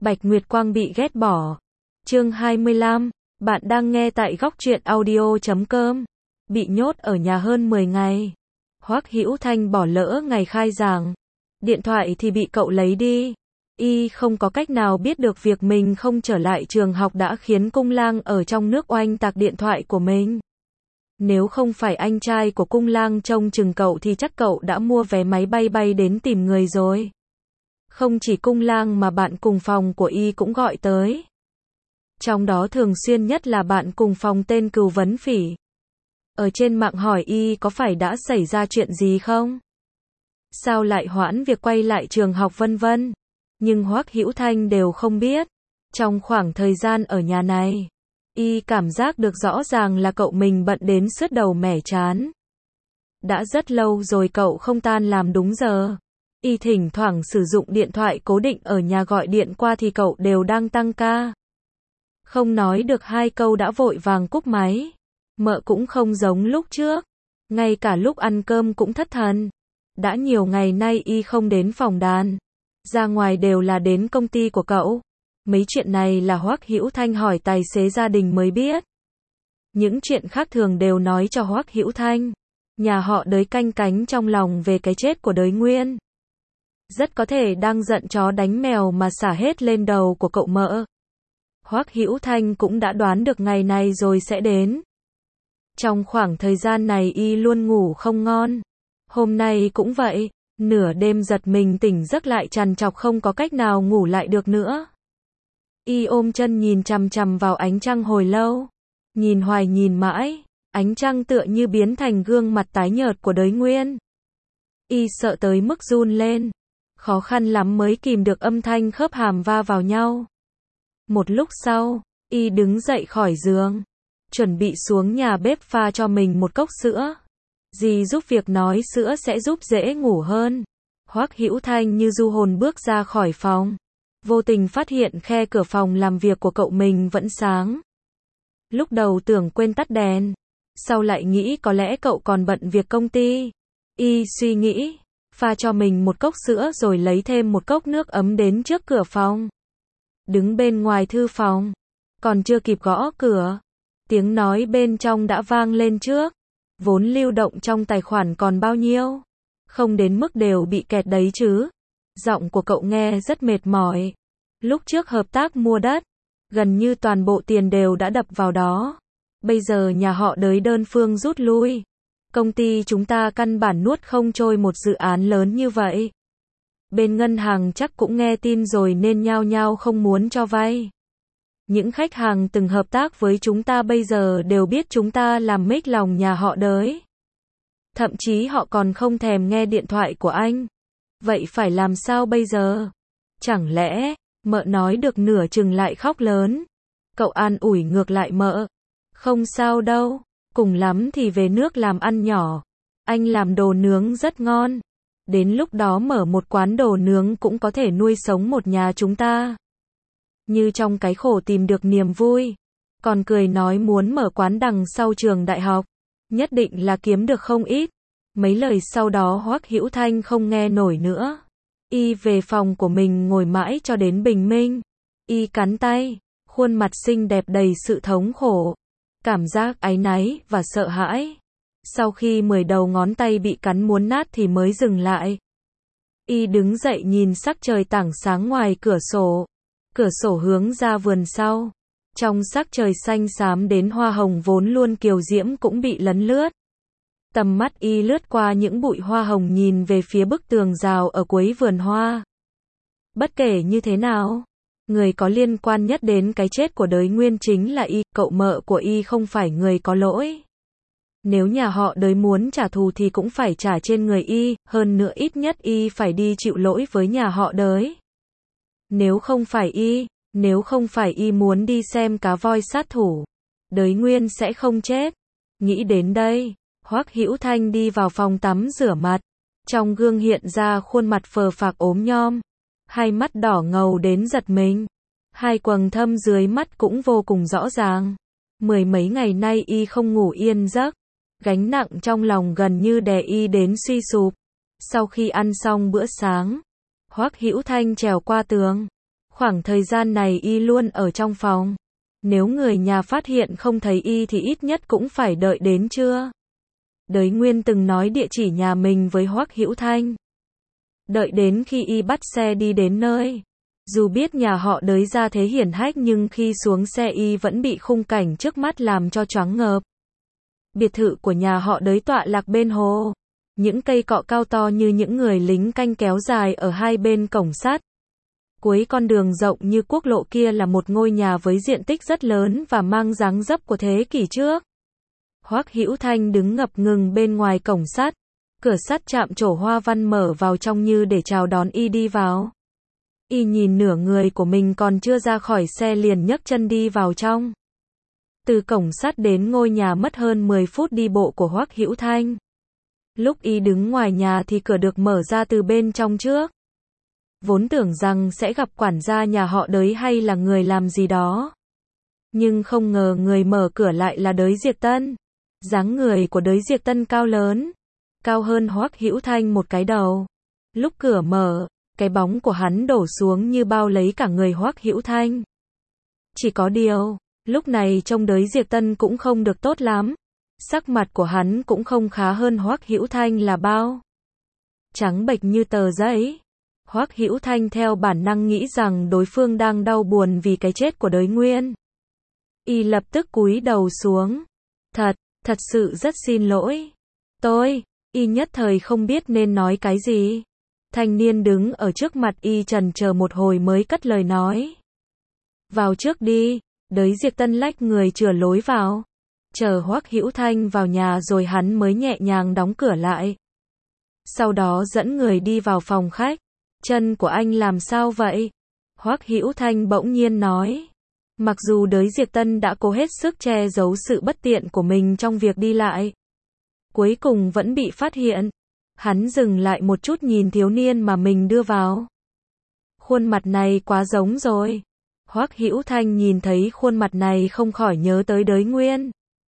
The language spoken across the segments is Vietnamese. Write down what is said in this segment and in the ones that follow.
Bạch Nguyệt Quang bị ghét bỏ. Chương 25. Bạn đang nghe tại góc truyện audio.com. Bị nhốt ở nhà hơn 10 ngày. Hoắc Hữu Thanh bỏ lỡ ngày khai giảng. Điện thoại thì bị cậu lấy đi. Y không có cách nào biết được việc mình không trở lại trường học đã khiến Cung Lang ở trong nước oanh tạc điện thoại của mình. Nếu không phải anh trai của Cung Lang trông chừng cậu thì chắc cậu đã mua vé máy bay bay đến tìm người rồi. Không chỉ Cung Lang mà bạn cùng phòng của Y cũng gọi tới. Trong đó thường xuyên nhất là bạn cùng phòng tên Cừu Vấn Phỉ. Ở trên mạng hỏi Y có phải đã xảy ra chuyện gì không? Sao lại hoãn việc quay lại trường học vân vân. Nhưng Hoắc Hữu Thanh đều không biết. Trong khoảng thời gian ở nhà này, Y cảm giác được rõ ràng là cậu mình bận đến sứt đầu mẻ trán. Đã rất lâu rồi cậu không tan làm đúng giờ. Y thỉnh thoảng sử dụng điện thoại cố định ở nhà gọi điện qua thì cậu đều đang tăng ca. Không nói được hai câu đã vội vàng cúp máy. Mợ cũng không giống lúc trước. Ngay cả lúc ăn cơm cũng thất thần. Đã nhiều ngày nay Y không đến phòng đàn. Ra ngoài đều là đến công ty của cậu. Mấy chuyện này là Hoắc Hữu Thanh hỏi tài xế gia đình mới biết. Những chuyện khác thường đều nói cho Hoắc Hữu Thanh. Nhà họ Đới canh cánh trong lòng về cái chết của Đới Nguyên. Rất có thể đang giận chó đánh mèo mà xả hết lên đầu của cậu mợ. Hoắc Hữu Thanh cũng đã đoán được ngày này rồi sẽ đến. Trong khoảng thời gian này Y luôn ngủ không ngon. Hôm nay cũng vậy, nửa đêm giật mình tỉnh giấc lại trằn trọc không có cách nào ngủ lại được nữa. Y ôm chân nhìn chằm chằm vào ánh trăng hồi lâu. Nhìn hoài nhìn mãi, ánh trăng tựa như biến thành gương mặt tái nhợt của Đới Nguyên. Y sợ tới mức run lên. Khó khăn lắm mới kìm được âm thanh khớp hàm va vào nhau. Một lúc sau, Y đứng dậy khỏi giường. Chuẩn bị xuống nhà bếp pha cho mình một cốc sữa. Dì giúp việc nói sữa sẽ giúp dễ ngủ hơn. Hoắc Hữu Thanh như du hồn bước ra khỏi phòng. Vô tình phát hiện khe cửa phòng làm việc của cậu mình vẫn sáng. Lúc đầu tưởng quên tắt đèn. Sau lại nghĩ có lẽ cậu còn bận việc công ty. Y suy nghĩ, pha cho mình một cốc sữa rồi lấy thêm một cốc nước ấm đến trước cửa phòng. Đứng bên ngoài thư phòng. Còn chưa kịp gõ cửa. Tiếng nói bên trong đã vang lên trước. Vốn lưu động trong tài khoản còn bao nhiêu? Không đến mức đều bị kẹt đấy chứ. Giọng của cậu nghe rất mệt mỏi. Lúc trước hợp tác mua đất, gần như toàn bộ tiền đều đã đập vào đó. Bây giờ nhà họ Đới đơn phương rút lui. Công ty chúng ta căn bản nuốt không trôi một dự án lớn như vậy. Bên ngân hàng chắc cũng nghe tin rồi nên nhao nhao không muốn cho vay. Những khách hàng từng hợp tác với chúng ta bây giờ đều biết chúng ta làm mếch lòng nhà họ Đới. Thậm chí họ còn không thèm nghe điện thoại của anh. Vậy phải làm sao bây giờ? Chẳng lẽ, mợ nói được nửa chừng lại khóc lớn. Cậu an ủi ngược lại mợ. Không sao đâu, cùng lắm thì về nước làm ăn nhỏ. Anh làm đồ nướng rất ngon. Đến lúc đó mở một quán đồ nướng cũng có thể nuôi sống một nhà chúng ta. Như trong cái khổ tìm được niềm vui. Còn cười nói muốn mở quán đằng sau trường đại học. Nhất định là kiếm được không ít. Mấy lời sau đó Hoắc Hữu Thanh không nghe nổi nữa. Y về phòng của mình ngồi mãi cho đến bình minh. Y cắn tay, khuôn mặt xinh đẹp đầy sự thống khổ. Cảm giác áy náy và sợ hãi. Sau khi 10 đầu ngón tay bị cắn muốn nát thì mới dừng lại. Y đứng dậy nhìn sắc trời tảng sáng ngoài cửa sổ. Cửa sổ hướng ra vườn sau. Trong sắc trời xanh xám đến hoa hồng vốn luôn kiều diễm cũng bị lấn lướt. Tầm mắt Y lướt qua những bụi hoa hồng nhìn về phía bức tường rào ở cuối vườn hoa. Bất kể như thế nào, người có liên quan nhất đến cái chết của Đới Nguyên chính là Y, cậu mợ của Y không phải người có lỗi. Nếu nhà họ Đới muốn trả thù thì cũng phải trả trên người Y, hơn nữa ít nhất Y phải đi chịu lỗi với nhà họ Đới. Nếu không phải Y muốn đi xem cá voi sát thủ, Đới Nguyên sẽ không chết. Nghĩ đến đây, Hoắc Hữu Thanh đi vào phòng tắm rửa mặt. Trong gương hiện ra khuôn mặt phờ phạc ốm nhom. Hai mắt đỏ ngầu đến giật mình. Hai quầng thâm dưới mắt cũng vô cùng rõ ràng. Mười mấy ngày nay Y không ngủ yên giấc. Gánh nặng trong lòng gần như đè Y đến suy sụp. Sau khi ăn xong bữa sáng, Hoắc Hữu Thanh trèo qua tường. Khoảng thời gian này y luôn ở trong phòng. Nếu người nhà phát hiện không thấy y thì ít nhất cũng phải đợi đến trưa. Đới Nguyên từng nói địa chỉ nhà mình với Hoắc Hữu Thanh. Đợi đến khi y bắt xe đi đến nơi. Dù biết nhà họ Đới gia thế hiển hách nhưng khi xuống xe y vẫn bị khung cảnh trước mắt làm cho choáng ngợp. Biệt thự của nhà họ Đới tọa lạc bên hồ. Những cây cọ cao to như những người lính canh kéo dài ở hai bên cổng sắt. Cuối con đường rộng như quốc lộ kia là một ngôi nhà với diện tích rất lớn và mang dáng dấp của thế kỷ trước. Hoắc Hữu Thanh đứng ngập ngừng bên ngoài cổng sắt. Cửa sắt chạm trổ hoa văn mở vào trong như để chào đón y đi vào. Y nhìn nửa người của mình còn chưa ra khỏi xe liền nhấc chân đi vào trong. Từ cổng sắt đến ngôi nhà mất hơn 10 phút đi bộ của Hoắc Hữu Thanh. Lúc y đứng ngoài nhà thì cửa được mở ra từ bên trong trước. Vốn tưởng rằng sẽ gặp quản gia nhà họ Đới hay là người làm gì đó. Nhưng không ngờ người mở cửa lại là Đới Diệp Tân. Dáng người của Đới Diệp Tân cao lớn, cao hơn Hoắc Hữu Thanh một cái đầu. Lúc cửa mở, cái bóng của hắn đổ xuống như bao lấy cả người Hoắc Hữu Thanh. Chỉ có điều, lúc này trông Đới Diệp Tân cũng không được tốt lắm. Sắc mặt của hắn cũng không khá hơn Hoắc Hữu Thanh là bao. Trắng bệch như tờ giấy. Hoắc Hữu Thanh theo bản năng nghĩ rằng đối phương đang đau buồn vì cái chết của Đới Nguyên. Y lập tức cúi đầu xuống. Thật sự rất xin lỗi. Y nhất thời không biết nên nói cái gì. Thanh niên đứng ở trước mặt y chần chờ một hồi mới cất lời nói. Vào trước đi, Đới Diệp Tân lách người chừa lối vào. Chờ Hoắc Hữu Thanh vào nhà rồi hắn mới nhẹ nhàng đóng cửa lại. Sau đó dẫn người đi vào phòng khách. Chân của anh làm sao vậy? Hoắc Hữu Thanh bỗng nhiên nói. Mặc dù Đới Diệp Tân đã cố hết sức che giấu sự bất tiện của mình trong việc đi lại, cuối cùng vẫn bị phát hiện. Hắn dừng lại một chút nhìn thiếu niên mà mình đưa vào. Khuôn mặt này quá giống rồi. Hoắc Hữu Thanh nhìn thấy khuôn mặt này không khỏi nhớ tới Đới Nguyên.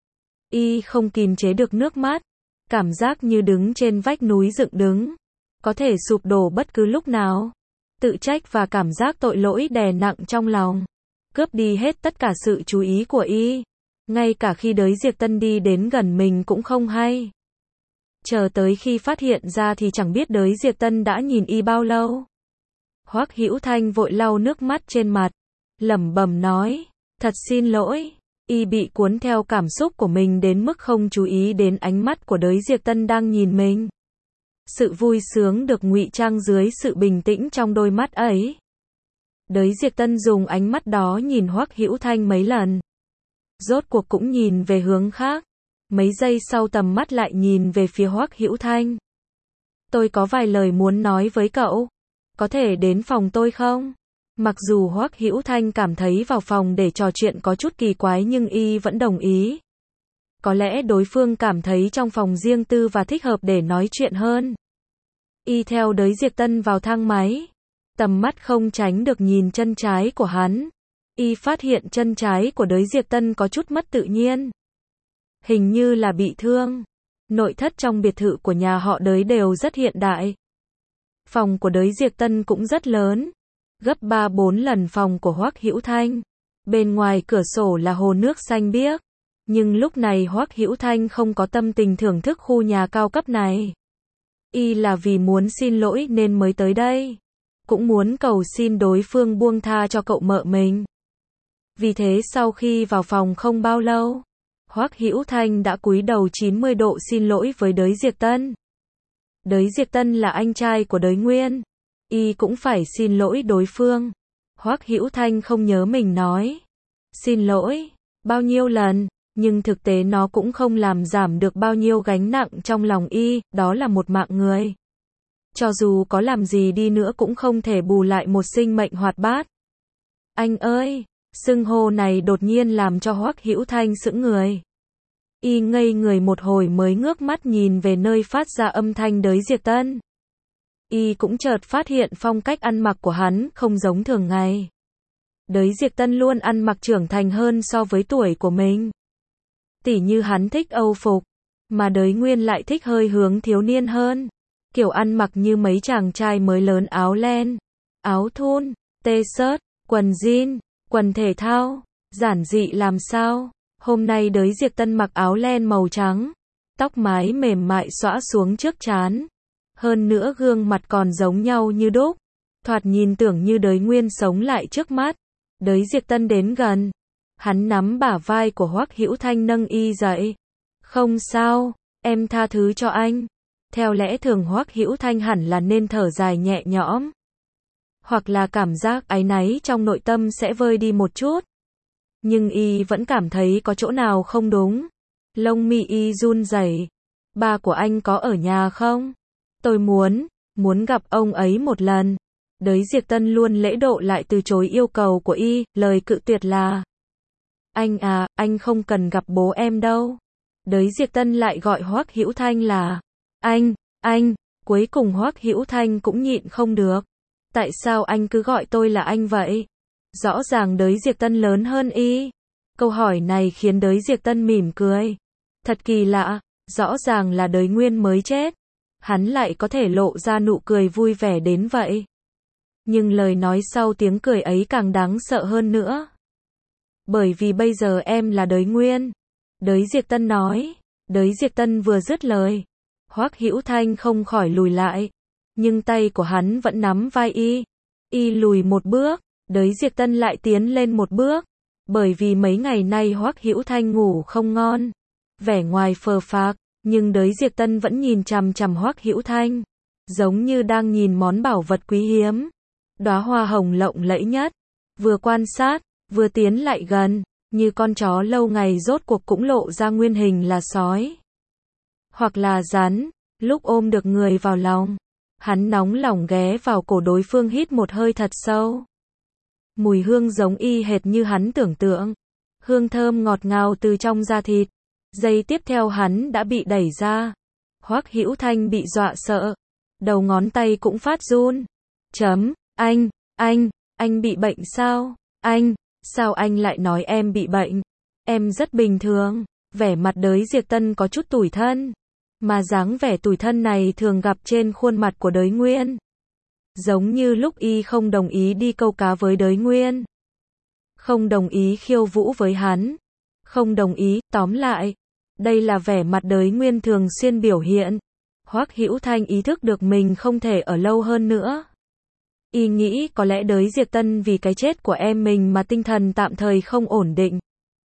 Y không kìm chế được nước mắt. Cảm giác như đứng trên vách núi dựng đứng. Có thể sụp đổ bất cứ lúc nào. Tự trách và cảm giác tội lỗi đè nặng trong lòng. Cướp đi hết tất cả sự chú ý của y. Ngay cả khi Đới Diệp Tân đi đến gần mình cũng không hay. Chờ tới khi phát hiện ra thì chẳng biết Đới Diệp Tân đã nhìn y bao lâu. Hoắc Hữu Thanh vội lau nước mắt trên mặt. Lẩm bẩm nói. Thật xin lỗi. Y bị cuốn theo cảm xúc của mình đến mức không chú ý đến ánh mắt của Đới Diệp Tân đang nhìn mình. Sự vui sướng được ngụy trang dưới sự bình tĩnh trong đôi mắt ấy. Đới Diệp Tân dùng ánh mắt đó nhìn Hoắc Hữu Thanh mấy lần. Rốt cuộc cũng nhìn về hướng khác. Mấy giây sau tầm mắt lại nhìn về phía Hoắc Hữu Thanh. Tôi có vài lời muốn nói với cậu. Có thể đến phòng tôi không? Mặc dù Hoắc Hữu Thanh cảm thấy vào phòng để trò chuyện có chút kỳ quái nhưng y vẫn đồng ý. Có lẽ đối phương cảm thấy trong phòng riêng tư và thích hợp để nói chuyện hơn. Y theo Đới Diệp Tân vào thang máy. Tầm mắt không tránh được nhìn chân trái của hắn. Y phát hiện chân trái của Đới Diệp Tân có chút mất tự nhiên. Hình như là bị thương. Nội thất trong biệt thự của nhà họ Đới đều rất hiện đại. Phòng của Đới Diệp Tân cũng rất lớn. Gấp 3-4 lần phòng của Hoắc Hữu Thanh. Bên ngoài cửa sổ là hồ nước xanh biếc. Nhưng lúc này Hoắc Hữu Thanh không có tâm tình thưởng thức khu nhà cao cấp này. Y là vì muốn xin lỗi nên mới tới đây. Cũng muốn cầu xin đối phương buông tha cho cậu mợ mình. Vì thế sau khi vào phòng không bao lâu, Hoắc Hữu Thanh đã cúi đầu 90 độ xin lỗi với Đới Diệp Tân. Đới Diệp Tân là anh trai của Đới Nguyên. Y cũng phải xin lỗi đối phương. Hoắc Hữu Thanh không nhớ mình nói xin lỗi bao nhiêu lần, nhưng thực tế nó cũng không làm giảm được bao nhiêu gánh nặng trong lòng y, đó là một mạng người. Cho dù có làm gì đi nữa cũng không thể bù lại một sinh mệnh hoạt bát. Anh ơi, xưng hô này đột nhiên làm cho Hoắc Hữu Thanh sững người. Y ngây người một hồi mới ngước mắt nhìn về nơi phát ra âm thanh Đới Diệp Tân. Y cũng chợt phát hiện phong cách ăn mặc của hắn không giống thường ngày. Đới Diệp Tân luôn ăn mặc trưởng thành hơn so với tuổi của mình. Tỉ như hắn thích Âu phục, mà Đới Nguyên lại thích hơi hướng thiếu niên hơn. Kiểu ăn mặc như mấy chàng trai mới lớn áo len, áo thun, tê-shirts, quần jean, quần thể thao, giản dị làm sao. Hôm nay Đới Diệp Tân mặc áo len màu trắng, tóc mái mềm mại xõa xuống trước trán. Hơn nữa gương mặt còn giống nhau như đúc, thoạt nhìn tưởng như Đới Nguyên sống lại trước mắt. Đới Diệp Tân đến gần, hắn nắm bả vai của Hoắc Hữu Thanh nâng y dậy. Không sao, em tha thứ cho anh. Theo lẽ thường Hoắc Hữu Thanh hẳn là nên thở dài nhẹ nhõm, hoặc là cảm giác áy náy trong nội tâm sẽ vơi đi một chút. Nhưng y vẫn cảm thấy có chỗ nào không đúng. Lông mi y run rẩy. Ba của anh có ở nhà không? Tôi muốn gặp ông ấy một lần. Đới Diệp Tân luôn lễ độ lại từ chối yêu cầu của y, lời cự tuyệt là: anh à, anh không cần gặp bố em đâu. Đới Diệp Tân lại gọi Hoắc Hữu Thanh là anh, cuối cùng Hoắc Hữu Thanh cũng nhịn không được. Tại sao anh cứ gọi tôi là anh vậy? Rõ ràng Đới Diệp Tân lớn hơn y. Câu hỏi này khiến Đới Diệp Tân mỉm cười. Thật kỳ lạ, rõ ràng là Đới Nguyên mới chết, hắn lại có thể lộ ra nụ cười vui vẻ đến vậy. Nhưng lời nói sau tiếng cười ấy càng đáng sợ hơn nữa. Bởi vì bây giờ em là Đới Nguyên. Đới Diệp Tân nói. Đới Diệp Tân vừa dứt lời, Hoắc Hữu Thanh không khỏi lùi lại, nhưng tay của hắn vẫn nắm vai y. Y lùi một bước, Đới Diệp Tân lại tiến lên một bước. Bởi vì mấy ngày nay Hoắc Hữu Thanh ngủ không ngon, vẻ ngoài phờ phạc, nhưng Đới Diệp Tân vẫn nhìn chằm chằm Hoắc Hữu Thanh, giống như đang nhìn món bảo vật quý hiếm, đóa hoa hồng lộng lẫy nhất. Vừa quan sát, vừa tiến lại gần, như con chó lâu ngày rốt cuộc cũng lộ ra nguyên hình là sói, hoặc là rắn. Lúc ôm được người vào lòng, hắn nóng lòng ghé vào cổ đối phương hít một hơi thật sâu. Mùi hương giống y hệt như hắn tưởng tượng, hương thơm ngọt ngào từ trong da thịt. Giây tiếp theo hắn đã bị đẩy ra. Hoắc Hữu Thanh bị dọa sợ, đầu ngón tay cũng phát run. Anh bị bệnh sao? Sao anh lại nói em bị bệnh? Em rất bình thường. Vẻ mặt Đới Diệp Tân có chút tủi thân, mà dáng vẻ tủi thân này thường gặp trên khuôn mặt của Đới Nguyên. Giống như lúc y không đồng ý đi câu cá với Đới Nguyên, không đồng ý khiêu vũ với hắn, không đồng ý, tóm lại, đây là vẻ mặt Đới Nguyên thường xuyên biểu hiện. Hoắc Hữu Thanh ý thức được mình không thể ở lâu hơn nữa. Y nghĩ có lẽ Đới Diệp Tân vì cái chết của em mình mà tinh thần tạm thời không ổn định.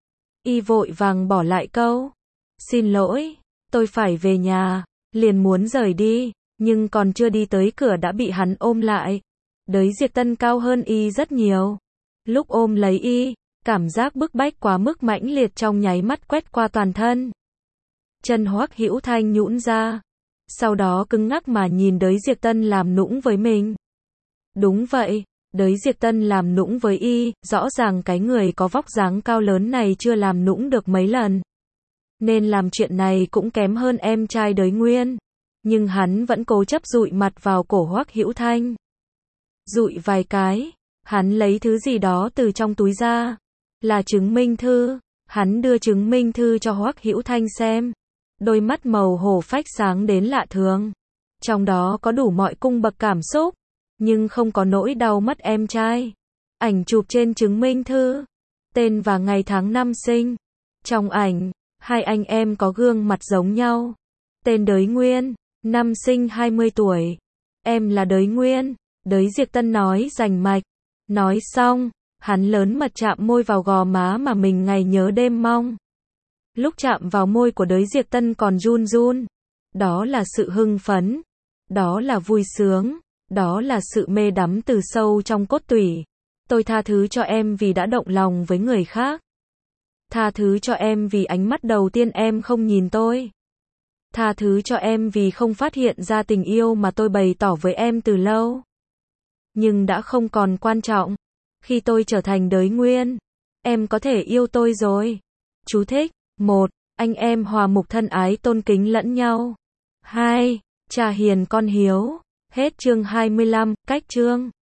Y vội vàng bỏ lại câu: xin lỗi, tôi phải về nhà, liền muốn rời đi, nhưng còn chưa đi tới cửa đã bị hắn ôm lại. Đới Diệp Tân cao hơn y rất nhiều. Lúc ôm lấy y, cảm giác bức bách quá mức mãnh liệt trong nháy mắt quét qua toàn thân. Chân Hoắc Hữu Thanh nhũn ra, sau đó cứng ngắc mà nhìn Đới Diệp Tân làm nũng với mình. Đúng vậy, Đới Diệp Tân làm nũng với y, rõ ràng cái người có vóc dáng cao lớn này chưa làm nũng được mấy lần, nên làm chuyện này cũng kém hơn em trai Đới Nguyên. Nhưng hắn vẫn cố chấp dụi mặt vào cổ Hoắc Hữu Thanh. Dụi vài cái, hắn lấy thứ gì đó từ trong túi ra, là chứng minh thư. Hắn đưa chứng minh thư cho Hoắc Hữu Thanh xem. Đôi mắt màu hổ phách sáng đến lạ thường, trong đó có đủ mọi cung bậc cảm xúc, nhưng không có nỗi đau mất em trai. Ảnh chụp trên chứng minh thư, tên và ngày tháng năm sinh. Trong ảnh, hai anh em có gương mặt giống nhau. Tên Đới Nguyên, năm sinh 20 tuổi. Em là Đới Nguyên, Đới Diệp Tân nói rành mạch. Nói xong, hắn lớn mật chạm môi vào gò má mà mình ngày nhớ đêm mong. Lúc chạm vào môi của Đới Diệp Tân còn run run. Đó là sự hưng phấn, đó là vui sướng, đó là sự mê đắm từ sâu trong cốt tủy. Tôi tha thứ cho em vì đã động lòng với người khác. Tha thứ cho em vì ánh mắt đầu tiên em không nhìn tôi. Tha thứ cho em vì không phát hiện ra tình yêu mà tôi bày tỏ với em từ lâu. Nhưng đã không còn quan trọng. Khi tôi trở thành Đới Nguyên, em có thể yêu tôi rồi. Chú thích: 1. Anh em hòa mục thân ái tôn kính lẫn nhau. 2. Cha hiền con hiếu. Hết chương 25, cách chương.